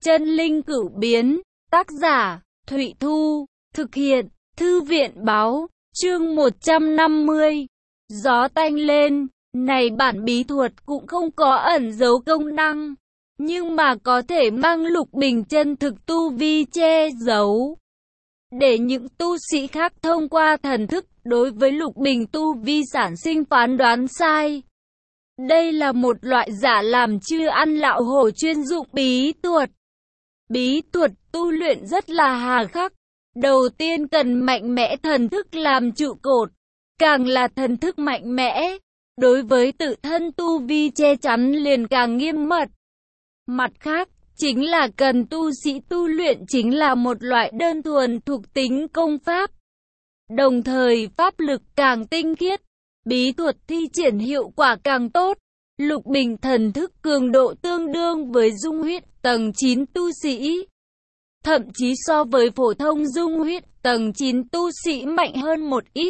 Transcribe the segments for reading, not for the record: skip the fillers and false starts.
Chân linh cửu biến, tác giả, Thụy Thu, thực hiện, Thư viện báo, chương 150. Gió tanh lên, này bản bí thuật cũng không có ẩn giấu công năng, nhưng mà có thể mang Lục Bình chân thực tu vi che giấu, để những tu sĩ khác thông qua thần thức đối với Lục Bình tu vi sản sinh phán đoán sai. Đây là một loại giả làm chư ăn lạo hổ chuyên dụng bí thuật. Bí thuật tu luyện rất là hà khắc. Đầu tiên cần mạnh mẽ thần thức làm trụ cột. Càng là thần thức mạnh mẽ, đối với tự thân tu vi che chắn liền càng nghiêm mật. Mặt khác, chính là cần tu sĩ tu luyện chính là một loại đơn thuần thuộc tính công pháp. Đồng thời pháp lực càng tinh khiết, bí thuật thi triển hiệu quả càng tốt. Lục Bình thần thức cường độ tương đương với dung huyết tầng 9 tu sĩ. Thậm chí so với phổ thông dung huyết tầng 9 tu sĩ mạnh hơn một ít.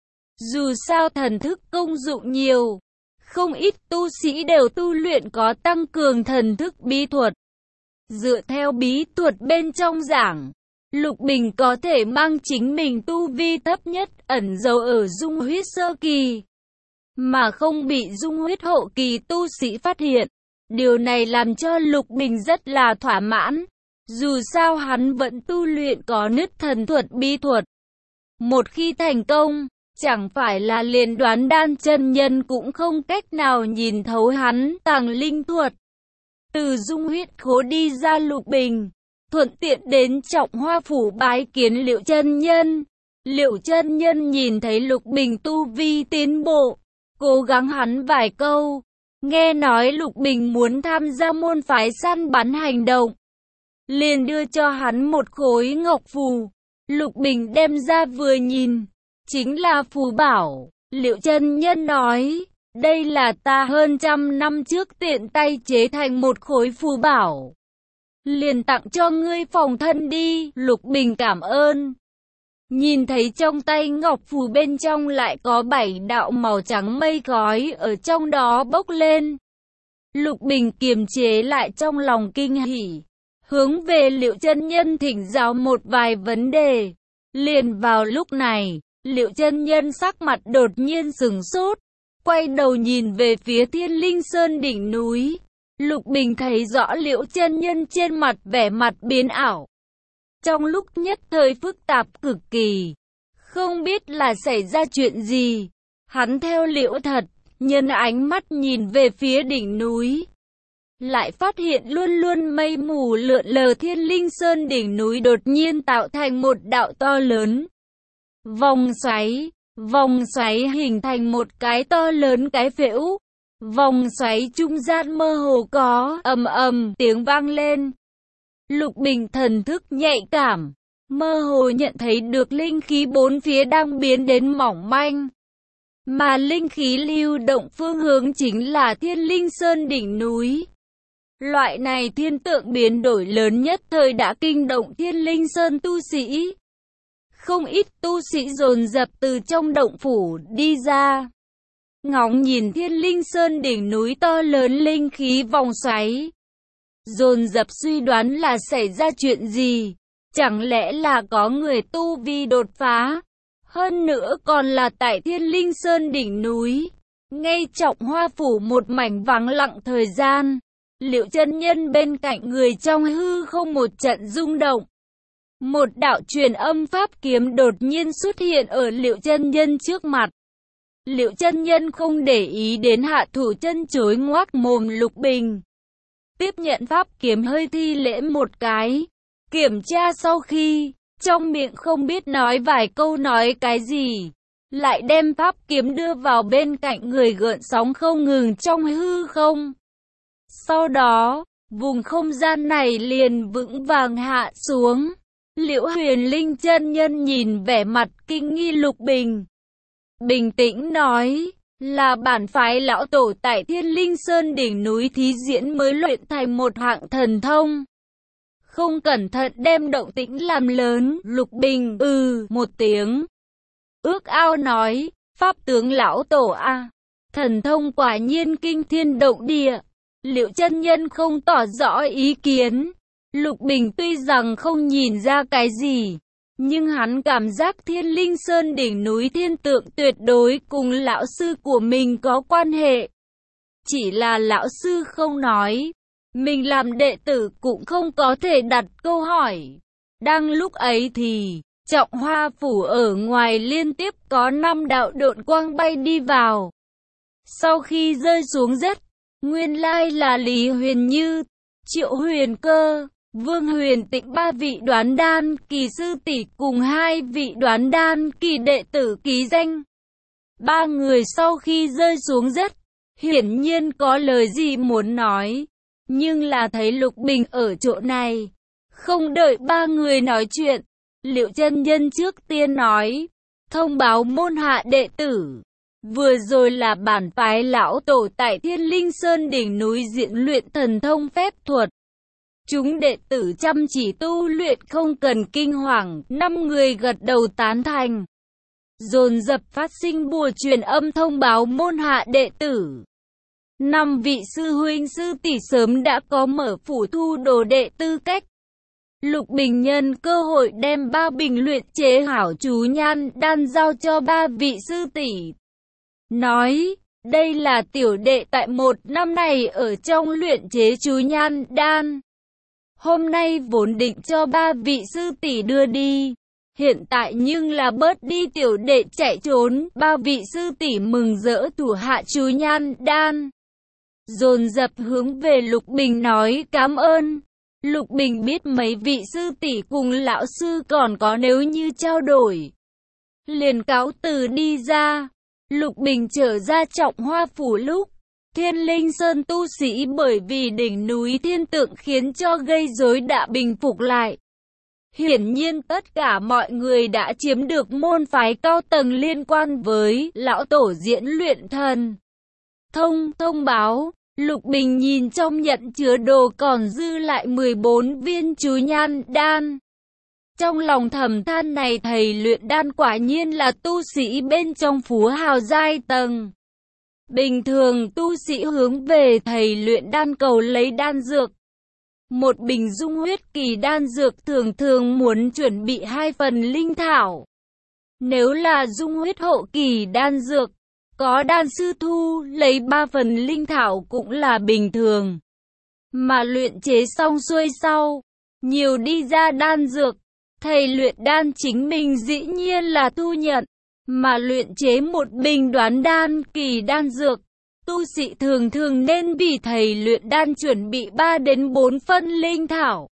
Dù sao thần thức công dụng nhiều, không ít tu sĩ đều tu luyện có tăng cường thần thức bí thuật. Dựa theo bí thuật bên trong giảng, Lục Bình có thể mang chính mình tu vi thấp nhất ẩn giấu ở dung huyết sơ kỳ, mà không bị dung huyết hậu kỳ tu sĩ phát hiện. Điều này làm cho Lục Bình rất là thỏa mãn. Dù sao hắn vẫn tu luyện có nứt thần thuật bí thuật. Một khi thành công, chẳng phải là liền Đoán Đan chân nhân cũng không cách nào nhìn thấu hắn tàng linh thuật. Từ dung huyết khố đi ra Lục Bình, thuận tiện đến Trọng Hoa phủ bái kiến Liệu chân nhân. Liệu chân nhân nhìn thấy Lục Bình tu vi tiến bộ, cố gắng hắn vài câu. Nghe nói Lục Bình muốn tham gia môn phái săn bắn hành động, liền đưa cho hắn một khối ngọc phù. Lục Bình đem ra vừa nhìn, chính là phù bảo. Liệu chân nhân nói, đây là ta hơn 100 năm trước tiện tay chế thành một khối phù bảo, liền tặng cho ngươi phòng thân đi. Lục Bình cảm ơn. Nhìn thấy trong tay ngọc phù bên trong lại có 7 đạo màu trắng mây khói ở trong đó bốc lên. Lục Bình kiềm chế lại trong lòng kinh hỉ, hướng về Liệu chân nhân thỉnh giáo một vài vấn đề. Liền vào lúc này, Liệu chân nhân sắc mặt đột nhiên sửng sốt, quay đầu nhìn về phía Thiên Linh Sơn đỉnh núi. Lục Bình thấy rõ Liệu chân nhân trên mặt vẻ mặt biến ảo, trong lúc nhất thời phức tạp cực kỳ, không biết là xảy ra chuyện gì. Hắn theo Liễu Thật nhân ánh mắt nhìn về phía đỉnh núi, lại phát hiện luôn luôn mây mù lượn lờ Thiên Linh Sơn đỉnh núi đột nhiên tạo thành một đạo to lớn vòng xoáy hình thành một cái to lớn cái phễu. Vòng xoáy trung gian mơ hồ có ầm ầm tiếng vang lên. Lục Bình thần thức nhạy cảm, mơ hồ nhận thấy được linh khí bốn phía đang biến đến mỏng manh, mà linh khí lưu động phương hướng chính là Thiên Linh Sơn đỉnh núi. Loại này thiên tượng biến đổi lớn nhất thời đã kinh động Thiên Linh Sơn tu sĩ. Không ít tu sĩ dồn dập từ trong động phủ đi ra, ngóng nhìn Thiên Linh Sơn đỉnh núi to lớn linh khí vòng xoáy, dồn dập suy đoán là xảy ra chuyện gì. Chẳng lẽ là có người tu vi đột phá, hơn nữa còn là tại Thiên Linh Sơn đỉnh núi. Ngay Trọng Hoa phủ một mảnh vắng lặng thời gian, Liệu chân nhân bên cạnh người trong hư không một trận rung động. Một đạo truyền âm pháp kiếm đột nhiên xuất hiện ở Liệu chân nhân trước mặt. Liệu chân nhân không để ý đến hạ thủ chân chối ngoác mồm Lục Bình, tiếp nhận pháp kiếm hơi thi lễ một cái, kiểm tra sau khi, trong miệng không biết nói vài câu nói cái gì, lại đem pháp kiếm đưa vào bên cạnh người gợn sóng không ngừng trong hư không. Sau đó, vùng không gian này liền vững vàng hạ xuống. Liễu Huyền Linh chân nhân nhìn vẻ mặt kinh nghi Lục Bình, bình tĩnh nói, là bản phái lão tổ tại Thiên Linh Sơn đỉnh núi thí diễn mới luyện thành một hạng thần thông. Không cẩn thận đem động tĩnh làm lớn. Lục Bình một tiếng, ước ao nói, pháp tướng lão tổ a, thần thông quả nhiên kinh thiên động địa. Liệu chân nhân không tỏ rõ ý kiến, Lục Bình tuy rằng không nhìn ra cái gì, nhưng hắn cảm giác Thiên Linh Sơn đỉnh núi thiên tượng tuyệt đối cùng lão sư của mình có quan hệ. Chỉ là lão sư không nói, mình làm đệ tử cũng không có thể đặt câu hỏi. Đang lúc ấy thì, Trọng Hoa Phủ ở ngoài liên tiếp có 5 đạo độn quang bay đi vào. Sau khi rơi xuống đất, nguyên lai là Lý Huyền Như, Triệu Huyền Cơ, Vương Huyền Tịnh, 3 vị đoán đan kỳ sư tỷ cùng 2 vị đoán đan kỳ đệ tử ký danh. 3 người sau khi rơi xuống đất, hiển nhiên có lời gì muốn nói, nhưng là thấy Lục Bình ở chỗ này. Không đợi 3 người nói chuyện, Liệu chân nhân trước tiên nói, thông báo môn hạ đệ tử. Vừa rồi là bản phái lão tổ tại Thiên Linh Sơn đỉnh núi diễn luyện thần thông phép thuật. Chúng đệ tử chăm chỉ tu luyện không cần kinh hoàng, 5 người gật đầu tán thành. Dồn dập phát sinh bùa truyền âm thông báo môn hạ đệ tử. 5 vị sư huynh sư tỷ sớm đã có mở phủ thu đồ đệ tư cách. Lục Bình nhân cơ hội đem 3 bình luyện chế hảo chú nhan đan giao cho 3 vị sư tỷ. Nói, đây là tiểu đệ tại 1 năm này ở trong luyện chế chú nhan đan. Hôm nay vốn định cho 3 vị sư tỷ đưa đi. Hiện tại nhưng là bớt đi tiểu đệ chạy trốn. 3 vị sư tỷ mừng rỡ thủ hạ chú nhan đan. Dồn dập hướng về Lục Bình nói cảm ơn. Lục Bình biết mấy vị sư tỷ cùng lão sư còn có nếu như trao đổi. Liền cáo từ đi ra. Lục Bình trở ra Trọng Hoa Phủ lúc Thiên Linh Sơn tu sĩ bởi vì đỉnh núi thiên tượng khiến cho gây rối đã bình phục lại. Hiển nhiên tất cả mọi người đã chiếm được môn phái cao tầng liên quan với lão tổ diễn luyện thần. Thông báo, Lục Bình nhìn trong nhận chứa đồ còn dư lại 14 viên chú nhan đan. Trong lòng thầm than này thầy luyện đan quả nhiên là tu sĩ bên trong phú hào giai tầng. Bình thường tu sĩ hướng về thầy luyện đan cầu lấy đan dược. Một bình dung huyết kỳ đan dược thường muốn chuẩn bị 2 phần linh thảo. Nếu là dung huyết hậu kỳ đan dược, có đan sư thu lấy 3 phần linh thảo cũng là bình thường. Mà luyện chế xong xuôi sau, nhiều đi ra đan dược, thầy luyện đan chính mình dĩ nhiên là thu nhận. Mà luyện chế một bình đoán đan kỳ đan dược, tu sĩ thường nên vì thầy luyện đan chuẩn bị 3 đến 4 phân linh thảo.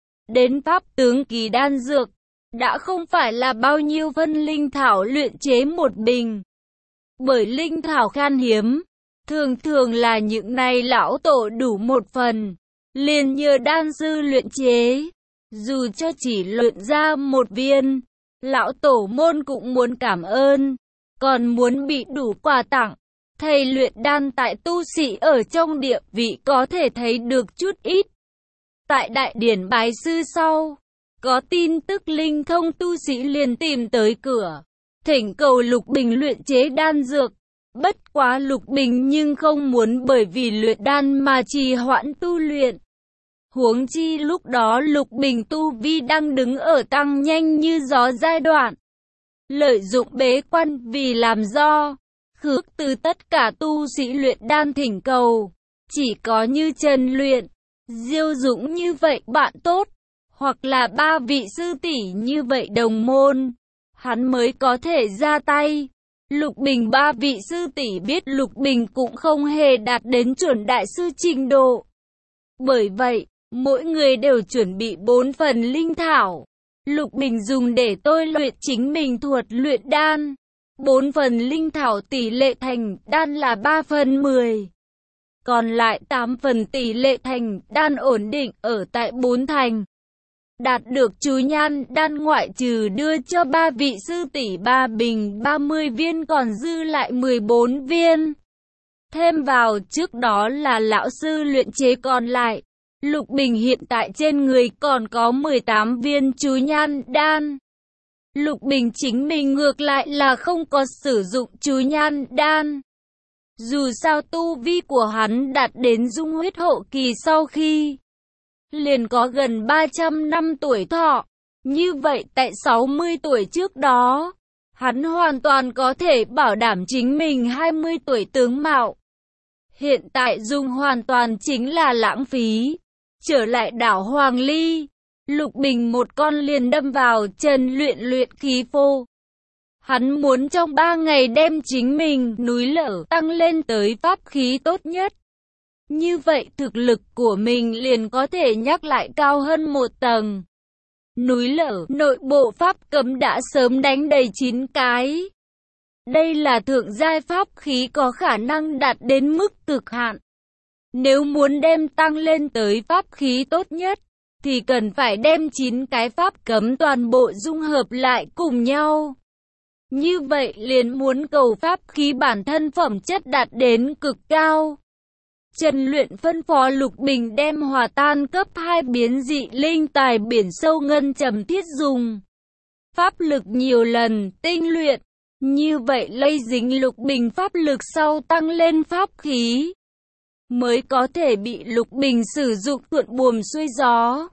Đến pháp tướng kỳ đan dược, đã không phải là bao nhiêu phân linh thảo luyện chế một bình. Bởi linh thảo khan hiếm, thường là những này lão tổ đủ 1 phần, liền nhờ đan sư luyện chế. Dù cho chỉ luyện ra 1 viên, lão tổ môn cũng muốn cảm ơn, còn muốn bị đủ quà tặng. Thầy luyện đan tại tu sĩ ở trong địa vị có thể thấy được chút ít. Tại đại điển bái sư sau, có tin tức linh thông tu sĩ liền tìm tới cửa, thỉnh cầu Lục Bình luyện chế đan dược. Bất quá Lục Bình nhưng không muốn bởi vì luyện đan mà trì hoãn tu luyện. Huống chi lúc đó Lục Bình tu vi đang đứng ở tăng nhanh như gió giai đoạn. Lợi dụng bế quan vì làm do, khước từ tất cả tu sĩ luyện đan thỉnh cầu. Chỉ có như Trần Luyện, Diêu Dũng như vậy bạn tốt, hoặc là 3 vị sư tỷ như vậy đồng môn, hắn mới có thể ra tay. Lục Bình 3 vị sư tỷ biết Lục Bình cũng không hề đạt đến chuẩn đại sư trình độ. Bởi vậy, mỗi người đều chuẩn bị 4 phần linh thảo. Lục Bình dùng để tôi luyện chính mình thuật luyện đan. 4 phần linh thảo tỷ lệ thành đan là 3 phần 10. Còn lại 8 phần tỷ lệ thành đan ổn định ở tại 4 thành. Đạt được chú nhan đan ngoại trừ đưa cho 3 vị sư tỷ 3 bình 30 viên còn dư lại 14 viên. Thêm vào trước đó là lão sư luyện chế còn lại. Lục Bình hiện tại trên người còn có 18 viên chú nhan đan. Lục Bình chính mình ngược lại là không có sử dụng chú nhan đan. Dù sao tu vi của hắn đạt đến dung huyết hậu kỳ sau khi liền có gần 300 năm tuổi thọ. Như vậy tại 60 tuổi trước đó, hắn hoàn toàn có thể bảo đảm chính mình 20 tuổi tướng mạo. Hiện tại dùng hoàn toàn chính là lãng phí. Trở lại đảo Hoàng Ly, Lục Bình một con liền đâm vào chân luyện khí phô. Hắn muốn trong 3 ngày đem chính mình núi lở tăng lên tới pháp khí tốt nhất. Như vậy thực lực của mình liền có thể nhắc lại cao hơn một tầng. Núi lở nội bộ pháp cấm đã sớm đánh đầy 9 cái. Đây là thượng giai pháp khí có khả năng đạt đến mức cực hạn. Nếu muốn đem tăng lên tới pháp khí tốt nhất, thì cần phải đem 9 cái pháp cấm toàn bộ dung hợp lại cùng nhau. Như vậy liền muốn cầu pháp khí bản thân phẩm chất đạt đến cực cao. Trần Luyện phân phó Lục Bình đem hòa tan cấp 2 biến dị linh tài biển sâu ngân trầm thiết dùng pháp lực nhiều lần tinh luyện. Như vậy lây dính Lục Bình pháp lực sau tăng lên pháp khí, mới có thể bị Lục Bình sử dụng thuận buồm xuôi gió.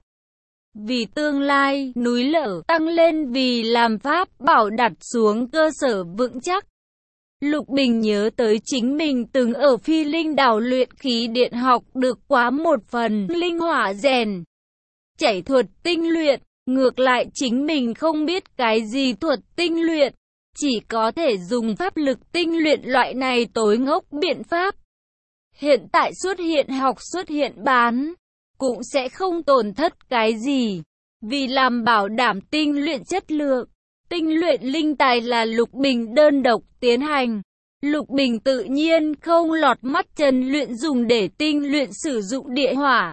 Vì tương lai núi lở tăng lên vì làm pháp bảo đặt xuống cơ sở vững chắc. Lục Bình nhớ tới chính mình từng ở Phi Linh đảo luyện khí điện học được quá một phần linh hỏa rèn chảy thuật tinh luyện. Ngược lại chính mình không biết cái gì thuật tinh luyện, chỉ có thể dùng pháp lực tinh luyện loại này tối ngốc biện pháp. Hiện tại xuất hiện học xuất hiện bán, cũng sẽ không tổn thất cái gì. Vì làm bảo đảm tinh luyện chất lượng, tinh luyện linh tài là Lục Bình đơn độc tiến hành. Lục Bình tự nhiên không lọt mắt Trần Luyện dùng để tinh luyện sử dụng địa hỏa.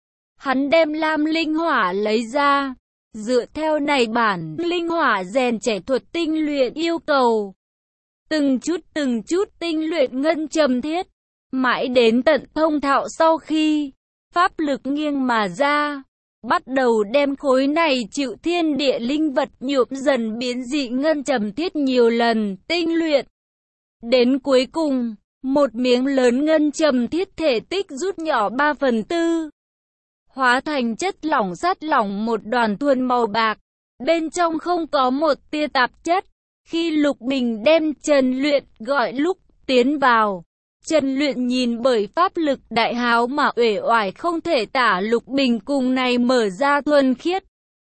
Hắn đem lam linh hỏa lấy ra, dựa theo này bản linh hỏa rèn chảy thuật tinh luyện yêu cầu. Từng chút tinh luyện ngân trầm thiết, mãi đến tận thông thạo sau khi pháp lực nghiêng mà ra, bắt đầu đem khối này chịu thiên địa linh vật nhuộm dần biến dị ngân trầm thiết nhiều lần tinh luyện. Đến cuối cùng, một miếng lớn ngân trầm thiết thể tích rút nhỏ 3/4, hóa thành chất lỏng sắt lỏng một đoàn thuần màu bạc, bên trong không có một tia tạp chất. Khi Lục Bình đem Trần Luyện gọi lúc tiến vào, Trần Luyện nhìn bởi pháp lực đại háo mà uể oải không thể tả Lục Bình cùng này mở ra thuần khiết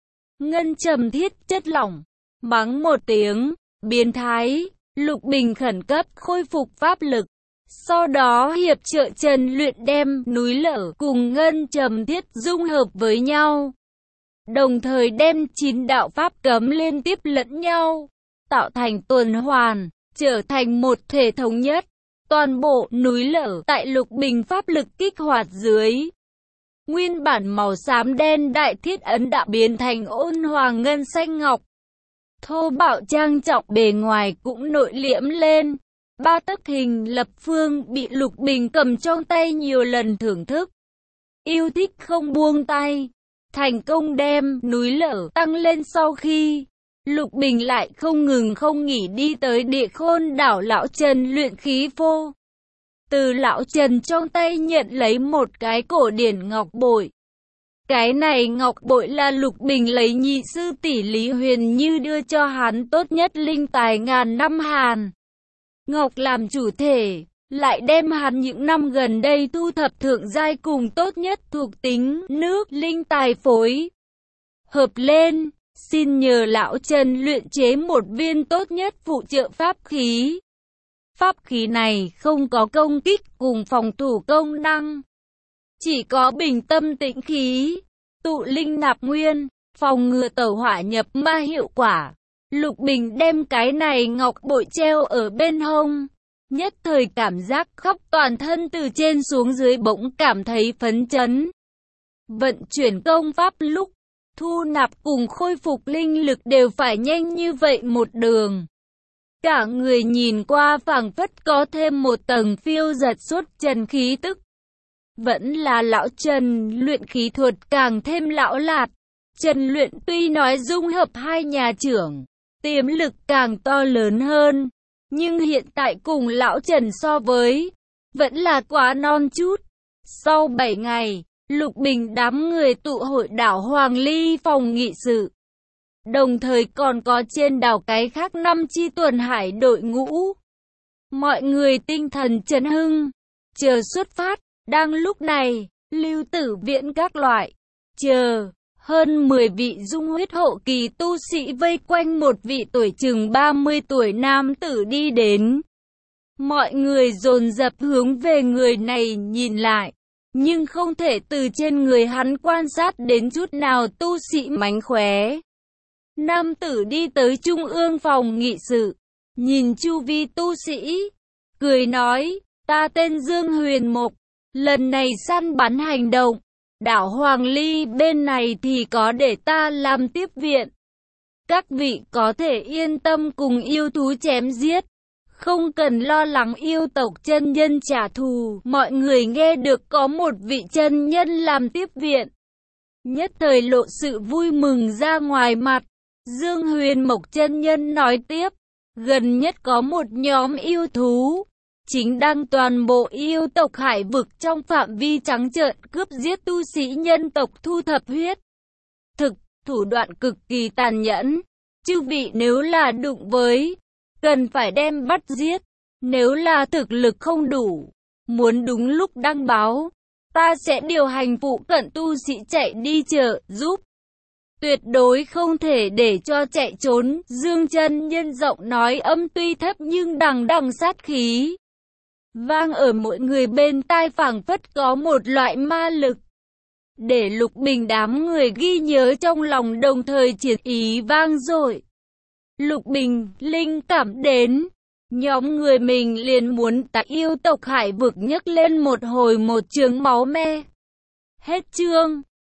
ngân trầm thiết chất lỏng, mắng một tiếng, biến thái. Lục Bình khẩn cấp khôi phục pháp lực, sau đó hiệp trợ Trần Luyện đem núi lở cùng ngân trầm thiết dung hợp với nhau, đồng thời đem 9 đạo pháp cấm liên tiếp lẫn nhau, tạo thành tuần hoàn, trở thành một thể thống nhất. Toàn bộ núi lở tại Lục Bình pháp lực kích hoạt dưới, nguyên bản màu xám đen đại thiết ấn đã biến thành ôn hòa ngân xanh ngọc. Thô bạo trang trọng bề ngoài cũng nội liễm lên. 3 tấc hình lập phương bị Lục Bình cầm trong tay nhiều lần thưởng thức, yêu thích không buông tay. Thành công đem núi lở tăng lên sau khi, Lục Bình lại không ngừng không nghỉ đi tới Địa Khôn đảo lão Trần luyện khí phô. Từ lão Trần trong tay nhận lấy một cái cổ điển ngọc bội. Cái này ngọc bội là Lục Bình lấy nhị sư tỷ Lý Huyền Như đưa cho hắn tốt nhất linh tài ngàn năm hàn ngọc làm chủ thể, lại đem hắn những năm gần đây thu thập thượng giai cùng tốt nhất thuộc tính nước linh tài phối hợp lên, xin nhờ lão Trần luyện chế một viên tốt nhất phụ trợ pháp khí. Pháp khí này không có công kích cùng phòng thủ công năng, chỉ có bình tâm tĩnh khí, tụ linh nạp nguyên, phòng ngừa tẩu hỏa nhập ma hiệu quả. Lục Bình đem cái này ngọc bội treo ở bên hông, nhất thời cảm giác khắp toàn thân từ trên xuống dưới bỗng cảm thấy phấn chấn. Vận chuyển công pháp lúc thu nạp cùng khôi phục linh lực đều phải nhanh như vậy một đường. Cả người nhìn qua phảng phất có thêm một tầng phiêu giật xuất trần khí tức. Vẫn là lão Trần luyện khí thuật càng thêm lão lạt. Trần Luyện tuy nói dung hợp hai nhà trưởng, tiềm lực càng to lớn hơn, nhưng hiện tại cùng lão Trần so với, vẫn là quá non chút. Sau 7 ngày, Lục Bình đám người tụ hội đảo Hoàng Ly phòng nghị sự. Đồng thời còn có trên đảo cái khác 5 chi tuần hải đội ngũ. Mọi người tinh thần chấn hưng, chờ xuất phát. Đang lúc này, Lưu Tử Viễn các loại, chờ, hơn 10 vị dung huyết hộ kỳ tu sĩ vây quanh một vị tuổi chừng 30 tuổi nam tử đi đến. Mọi người dồn dập hướng về người này nhìn lại, nhưng không thể từ trên người hắn quan sát đến chút nào tu sĩ mánh khóe. Nam tử đi tới trung ương phòng nghị sự, nhìn chu vi tu sĩ, cười nói, ta tên Dương Huyền Mộc, lần này săn bắn hành động, đảo Hoàng Ly bên này thì có để ta làm tiếp viện. Các vị có thể yên tâm cùng yêu thú chém giết, không cần lo lắng yêu tộc chân nhân trả thù. Mọi người nghe được có một vị chân nhân làm tiếp viện, nhất thời lộ sự vui mừng ra ngoài mặt. Dương Huyền Mộc chân nhân nói tiếp, gần nhất có một nhóm yêu thú, chính đang toàn bộ yêu tộc hải vực trong phạm vi trắng trợn cướp giết tu sĩ nhân tộc thu thập huyết thực, thủ đoạn cực kỳ tàn nhẫn. Chư vị nếu là đụng với, cần phải đem bắt giết. Nếu là thực lực không đủ, muốn đúng lúc đăng báo, ta sẽ điều hành phụ cận tu sĩ chạy đi trợ giúp. Tuyệt đối không thể để cho chạy trốn. Dương chân nhân giọng nói âm tuy thấp nhưng đằng đằng sát khí, vang ở mỗi người bên tai phảng phất có một loại ma lực, để Lục Bình đám người ghi nhớ trong lòng, đồng thời chiến ý vang dội. Lục Bình linh cảm đến, nhóm người mình liền muốn tại yêu tộc hải vực nhấc lên một hồi một trường máu me. Hết chương.